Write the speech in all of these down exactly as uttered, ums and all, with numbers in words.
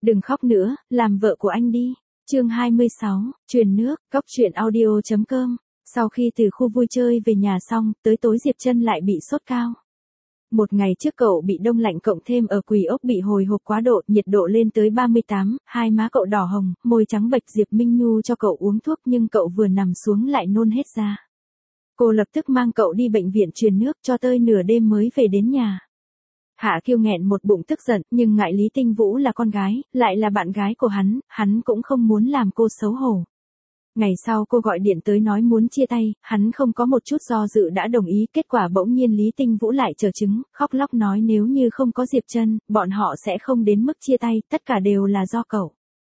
Đừng khóc nữa, làm vợ của anh đi. Chương hai mươi sáu, truyền nước, cóc truyện audio chấm com. Sau khi từ khu vui chơi về nhà xong, tới tối Diệp Trân lại bị sốt cao. Một ngày trước cậu bị đông lạnh cộng thêm ở quỳ ốc bị hồi hộp quá độ, nhiệt độ lên tới ba mươi tám, hai má cậu đỏ hồng, môi trắng bệch. Diệp Minh Nhu cho cậu uống thuốc nhưng cậu vừa nằm xuống lại nôn hết ra. Cô lập tức mang cậu đi bệnh viện truyền nước, cho tới nửa đêm mới về đến nhà. Hạ Kiêu nghẹn một bụng tức giận, nhưng ngại Lý Tinh Vũ là con gái, lại là bạn gái của hắn, hắn cũng không muốn làm cô xấu hổ. Ngày sau cô gọi điện tới nói muốn chia tay, hắn không có một chút do dự đã đồng ý, kết quả bỗng nhiên Lý Tinh Vũ lại chờ chứng, khóc lóc nói nếu như không có Diệp Trân, bọn họ sẽ không đến mức chia tay, tất cả đều là do cậu.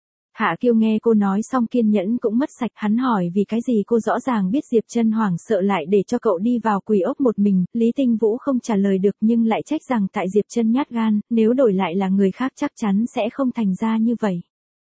Hạ Kiêu nghe cô nói xong kiên nhẫn cũng mất sạch, hắn hỏi vì cái gì, cô rõ ràng biết Diệp Trân hoảng sợ lại để cho cậu đi vào quỳ ốc một mình, Lý Tinh Vũ không trả lời được nhưng lại trách rằng tại Diệp Trân nhát gan, nếu đổi lại là người khác chắc chắn sẽ không thành ra như vậy.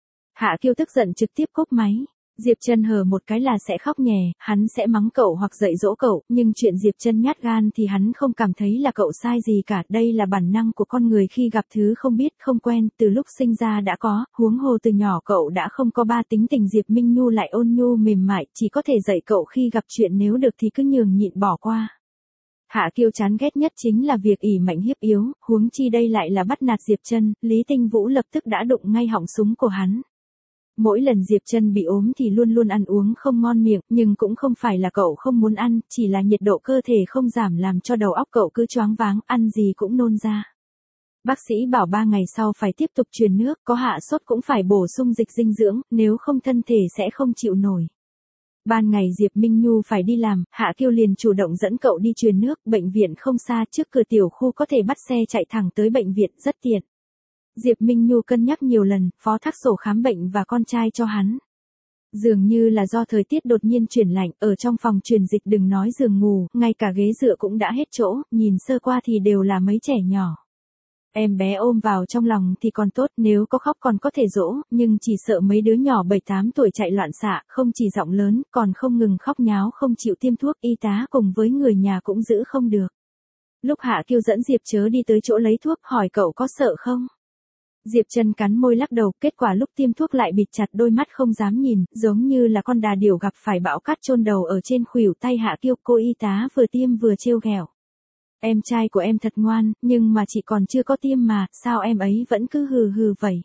Hạ Kiêu tức giận trực tiếp cúp máy. Diệp Trân hờ một cái là sẽ khóc nhè, hắn sẽ mắng cậu hoặc dạy dỗ cậu, nhưng chuyện Diệp Trân nhát gan thì hắn không cảm thấy là cậu sai gì cả, đây là bản năng của con người khi gặp thứ không biết, không quen, từ lúc sinh ra đã có, huống hồ từ nhỏ cậu đã không có ba, tính tình Diệp Minh Nhu lại ôn nhu mềm mại, chỉ có thể dạy cậu khi gặp chuyện nếu được thì cứ nhường nhịn bỏ qua. Hạ Kiêu chán ghét nhất chính là việc ỷ mạnh hiếp yếu, huống chi đây lại là bắt nạt Diệp Trân, Lý Tinh Vũ lập tức đã đụng ngay họng súng của hắn. Mỗi lần Diệp Trân bị ốm thì luôn luôn ăn uống không ngon miệng, nhưng cũng không phải là cậu không muốn ăn, chỉ là nhiệt độ cơ thể không giảm làm cho đầu óc cậu cứ choáng váng, ăn gì cũng nôn ra. Bác sĩ bảo ba ngày sau phải tiếp tục truyền nước, có hạ sốt cũng phải bổ sung dịch dinh dưỡng, nếu không thân thể sẽ không chịu nổi. Ban ngày Diệp Minh Nhu phải đi làm, Hạ Kiêu liền chủ động dẫn cậu đi truyền nước, bệnh viện không xa, trước cửa tiểu khu có thể bắt xe chạy thẳng tới bệnh viện, rất tiện. Diệp Minh Nhu cân nhắc nhiều lần, phó thác sổ khám bệnh và con trai cho hắn. Dường như là do thời tiết đột nhiên chuyển lạnh, ở trong phòng truyền dịch đừng nói giường ngủ, ngay cả ghế dựa cũng đã hết chỗ, nhìn sơ qua thì đều là mấy trẻ nhỏ. Em bé ôm vào trong lòng thì còn tốt, nếu có khóc còn có thể dỗ, nhưng chỉ sợ mấy đứa nhỏ bảy tám tuổi chạy loạn xạ, không chỉ giọng lớn, còn không ngừng khóc nháo không chịu tiêm thuốc, y tá cùng với người nhà cũng giữ không được. Lúc Hạ Kiêu dẫn Diệp Chớ đi tới chỗ lấy thuốc, hỏi cậu có sợ không? Diệp Trân cắn môi lắc đầu, kết quả lúc tiêm thuốc lại bịt chặt đôi mắt không dám nhìn, giống như là con đà điểu gặp phải bão cát chôn đầu ở trên khuỷu tay Hạ Kiêu. Cô y tá vừa tiêm vừa trêu ghẹo. Em trai của em thật ngoan, nhưng mà chị còn chưa có tiêm mà, sao em ấy vẫn cứ hừ hừ vậy?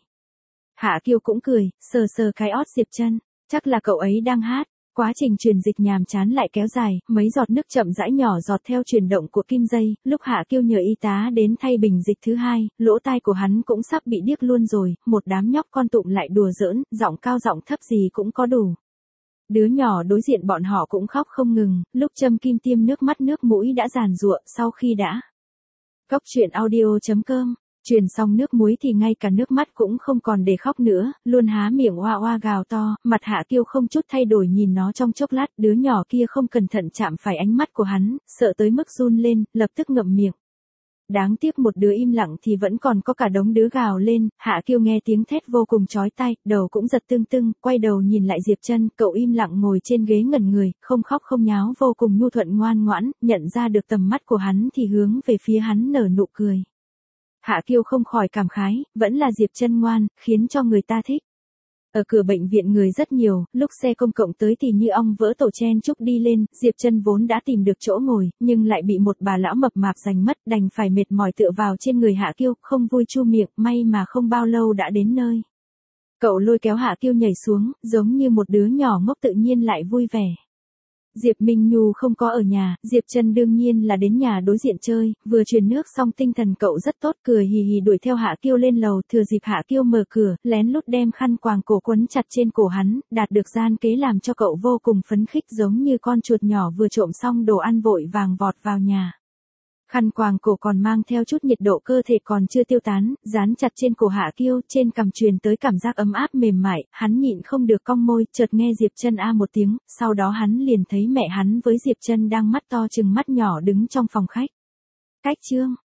Hạ Kiêu cũng cười, sờ sờ cái ót Diệp Trân, chắc là cậu ấy đang hát. Quá trình truyền dịch nhàm chán lại kéo dài, mấy giọt nước chậm rãi nhỏ giọt theo chuyển động của kim dây, lúc Hạ Kiêu nhờ y tá đến thay bình dịch thứ hai, lỗ tai của hắn cũng sắp bị điếc luôn rồi, một đám nhóc con tụm lại đùa giỡn, giọng cao giọng thấp gì cũng có đủ. Đứa nhỏ đối diện bọn họ cũng khóc không ngừng, lúc châm kim tiêm nước mắt nước mũi đã giàn giụa, sau khi đã. Cóc truyện audio chấm com. Truyền xong nước muối thì ngay cả nước mắt cũng không còn để khóc nữa, luôn há miệng oa oa gào to, mặt Hạ Kiêu không chút thay đổi nhìn nó trong chốc lát, đứa nhỏ kia không cẩn thận chạm phải ánh mắt của hắn, sợ tới mức run lên, lập tức ngậm miệng. Đáng tiếc một đứa im lặng thì vẫn còn có cả đống đứa gào lên, Hạ Kiêu nghe tiếng thét vô cùng chói tai, đầu cũng giật tưng tưng, quay đầu nhìn lại Diệp Trân, cậu im lặng ngồi trên ghế ngẩn người, không khóc không nháo, vô cùng nhu thuận ngoan ngoãn, nhận ra được tầm mắt của hắn thì hướng về phía hắn nở nụ cười. Hạ Kiêu không khỏi cảm khái, vẫn là Diệp Trân ngoan, khiến cho người ta thích. Ở cửa bệnh viện người rất nhiều, lúc xe công cộng tới thì như ong vỡ tổ chen chúc đi lên, Diệp Trân vốn đã tìm được chỗ ngồi, nhưng lại bị một bà lão mập mạp giành mất, đành phải mệt mỏi tựa vào trên người Hạ Kiêu, không vui chu miệng, may mà không bao lâu đã đến nơi. Cậu lôi kéo Hạ Kiêu nhảy xuống, giống như một đứa nhỏ ngốc tự nhiên lại vui vẻ. Diệp Minh Nhu không có ở nhà, Diệp Trân đương nhiên là đến nhà đối diện chơi, vừa truyền nước xong tinh thần cậu rất tốt, cười hì hì đuổi theo Hạ Kiêu lên lầu, thừa dịp Hạ Kiêu mở cửa, lén lút đem khăn quàng cổ quấn chặt trên cổ hắn, đạt được gian kế làm cho cậu vô cùng phấn khích, giống như con chuột nhỏ vừa trộm xong đồ ăn vội vàng vọt vào nhà. Khăn quàng cổ còn mang theo chút nhiệt độ cơ thể còn chưa tiêu tán, dán chặt trên cổ Hạ Kiêu, trên cằm truyền tới cảm giác ấm áp mềm mại, hắn nhịn không được cong môi, chợt nghe Diệp Trân a một tiếng, sau đó hắn liền thấy mẹ hắn với Diệp Trân đang mắt to chừng mắt nhỏ đứng trong phòng khách. Cách chương